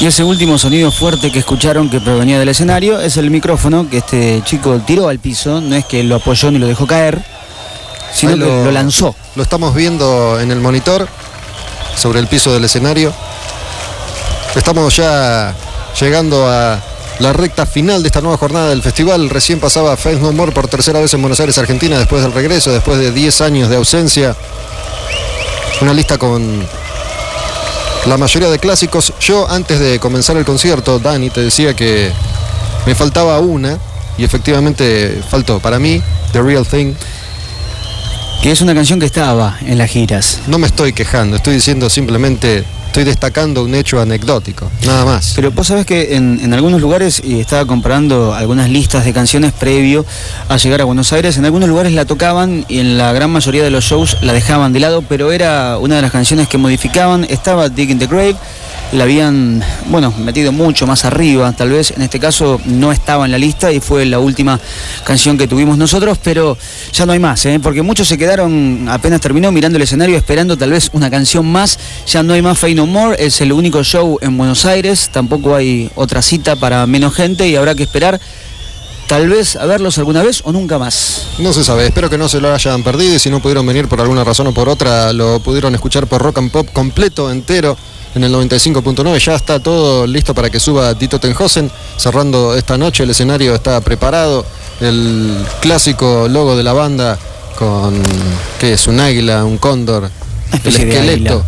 Y ese último sonido fuerte que escucharon que provenía del escenario es el micrófono que este chico tiró al piso, no es que lo apoyó ni lo dejó caer, sino que lo lanzó. Lo estamos viendo en el monitor sobre el piso del escenario. Estamos ya llegando a la recta final de esta nueva jornada del festival. Recién pasaba Faith No More por tercera vez en Buenos Aires, Argentina, después del regreso, después de 10 años de ausencia. Una lista con la mayoría de clásicos. Yo, antes de comenzar el concierto, Dani, te decía que me faltaba una, y efectivamente faltó para mí, The Real Thing. Que es una canción que estaba en las giras. No me estoy quejando, estoy diciendo simplemente, estoy destacando un hecho anecdótico, nada más. Pero vos sabés que en algunos lugares, y estaba comparando algunas listas de canciones previo a llegar a Buenos Aires, en algunos lugares la tocaban y en la gran mayoría de los shows la dejaban de lado, pero era una de las canciones que modificaban. Estaba Digging the Grave, la habían, metido mucho más arriba, tal vez en este caso no estaba en la lista y fue la última canción que tuvimos nosotros, pero ya no hay más, porque muchos se quedaron, apenas terminó, mirando el escenario, esperando tal vez una canción más. Ya no hay más Faith No More, es el único show en Buenos Aires, tampoco hay otra cita para menos gente y habrá que esperar tal vez a verlos alguna vez o nunca más. No se sabe, espero que no se lo hayan perdido y si no pudieron venir por alguna razón o por otra, lo pudieron escuchar por Rock and Pop completo, entero, en el 95.9. Ya está todo listo para que suba Dieter Tenhausen, cerrando esta noche. El escenario está preparado, el clásico logo de la banda con, ¿qué es? Un águila, un cóndor, el esqueleto.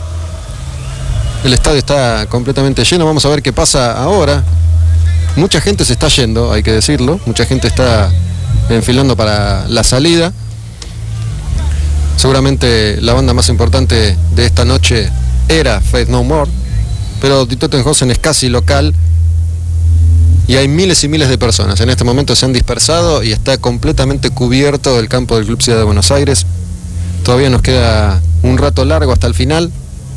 El estadio está completamente lleno, vamos a ver qué pasa ahora. Mucha gente se está yendo, hay que decirlo, mucha gente está enfilando para la salida. Seguramente la banda más importante de esta noche era Faith No More, pero Dieter Tenhausen es casi local y hay miles y miles de personas. En este momento se han dispersado y está completamente cubierto el campo del Club Ciudad de Buenos Aires. Todavía nos queda un rato largo hasta el final.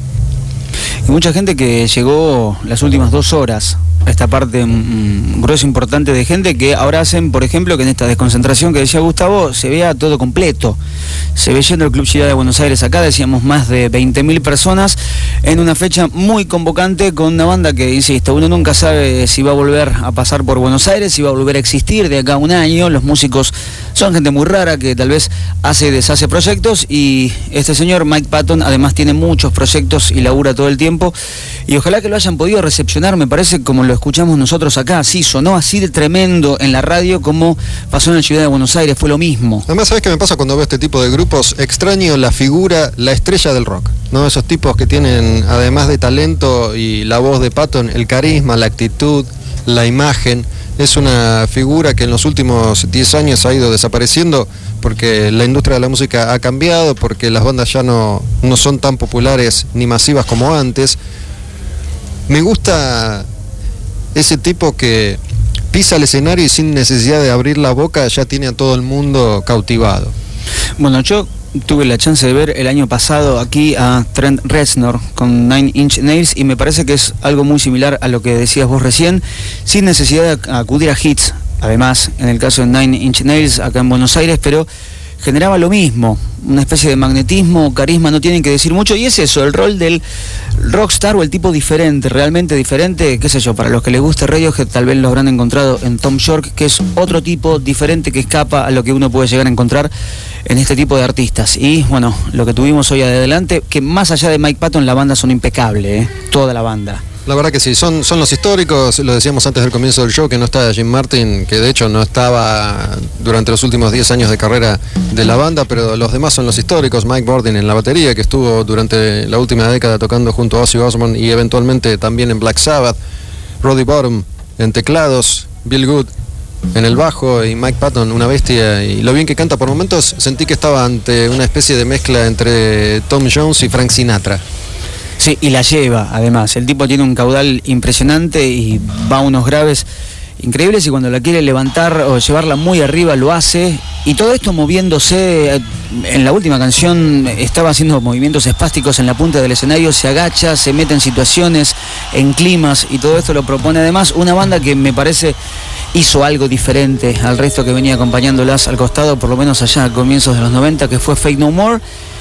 Y mucha gente que llegó las últimas 2 horas a esta parte, un grueso importante de gente que ahora hacen, por ejemplo, que en esta desconcentración que decía Gustavo, se vea todo completo. Se ve yendo el Club Ciudad de Buenos Aires acá, decíamos más de 20.000 personas en una fecha muy convocante con una banda que, insisto, uno nunca sabe si va a volver a pasar por Buenos Aires, si va a volver a existir de acá a un año. Los músicos son gente muy rara que tal vez hace y deshace proyectos y este señor Mike Patton además tiene muchos proyectos y labura todo el tiempo y ojalá que lo hayan podido recepcionar, me parece, como lo escuchamos nosotros acá. Sí, sonó así de tremendo en la radio como pasó en la Ciudad de Buenos Aires, fue lo mismo. Además, ¿sabes qué me pasa cuando veo este tipo de grupos? Extraño la figura, la estrella del rock, ¿no? Esos tipos que tienen, además de talento y la voz de Patton, el carisma, la actitud, la imagen. Es una figura que en los últimos 10 años ha ido desapareciendo porque la industria de la música ha cambiado, porque las bandas ya no son tan populares ni masivas como antes. Me gusta ese tipo que pisa el escenario y sin necesidad de abrir la boca ya tiene a todo el mundo cautivado. Bueno, yo tuve la chance de ver el año pasado aquí a Trent Reznor con Nine Inch Nails y me parece que es algo muy similar a lo que decías vos recién, sin necesidad de acudir a hits, además en el caso de Nine Inch Nails acá en Buenos Aires, pero generaba lo mismo, una especie de magnetismo, carisma, no tienen que decir mucho, y es eso, el rol del rockstar o el tipo diferente, realmente diferente, qué sé yo, para los que les guste Radiohead tal vez lo habrán encontrado en Tom York, que es otro tipo diferente que escapa a lo que uno puede llegar a encontrar en este tipo de artistas. Y bueno, lo que tuvimos hoy adelante, que más allá de Mike Patton, la banda son impecable, toda la banda. La verdad que sí, son los históricos, lo decíamos antes del comienzo del show, que no está Jim Martin, que de hecho no estaba durante los últimos 10 años de carrera de la banda, pero los demás son los históricos. Mike Bordin en la batería, que estuvo durante la última década tocando junto a Ozzy Osbourne y eventualmente también en Black Sabbath. Roddy Bottum en teclados, Bill Good en el bajo y Mike Patton, una bestia, y lo bien que canta. Por momentos sentí que estaba ante una especie de mezcla entre Tom Jones y Frank Sinatra. Sí, y la lleva, además. El tipo tiene un caudal impresionante y va a unos graves increíbles y cuando la quiere levantar o llevarla muy arriba lo hace. Y todo esto moviéndose, en la última canción estaba haciendo movimientos espásticos en la punta del escenario, se agacha, se mete en situaciones, en climas y todo esto lo propone además una banda que me parece hizo algo diferente al resto que venía acompañándolas al costado, por lo menos allá a comienzos de los 90, que fue Faith No More.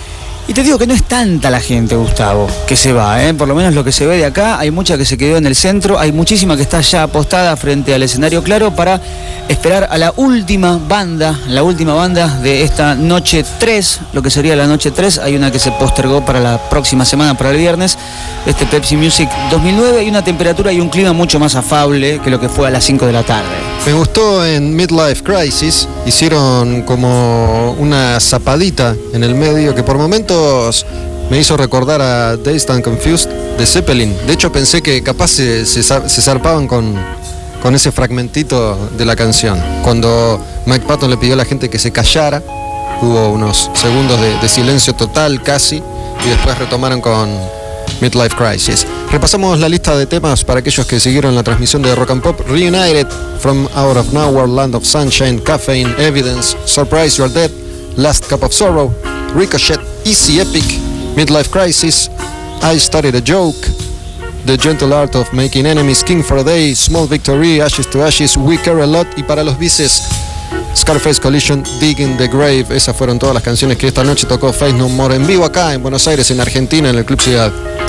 Y te digo que no es tanta la gente, Gustavo, que se va, por lo menos lo que se ve de acá. Hay mucha que se quedó en el centro, hay muchísima que está ya apostada frente al escenario claro para esperar a la última banda de esta noche 3, lo que sería la noche 3. Hay una que se postergó para la próxima semana, para el viernes, este Pepsi Music 2009. Hay una temperatura y un clima mucho más afable que lo que fue a las 5 de la tarde. Me gustó en Midlife Crisis, hicieron como una zapadita en el medio que por momentos me hizo recordar a Dazed and Confused de Zeppelin. De hecho pensé que capaz se zarpaban con ese fragmentito de la canción. Cuando Mike Patton le pidió a la gente que se callara, hubo unos segundos de silencio total casi, y después retomaron con Midlife Crisis. Repasamos la lista de temas para aquellos que siguieron la transmisión de Rock and Pop. Reunited, From Out of Nowhere, Land of Sunshine, Caffeine, Evidence, Surprise You're Dead, Last Cup of Sorrow, Ricochet, Easy Epic, Midlife Crisis, I Started a Joke, The Gentle Art of Making Enemies, King for a Day, Small Victory, Ashes to Ashes, We Care a Lot, y para los bices, Scarface Collision, Digging the Grave. Esas fueron todas las canciones que esta noche tocó Faith No More en vivo acá en Buenos Aires, en Argentina, en el Club Ciudad.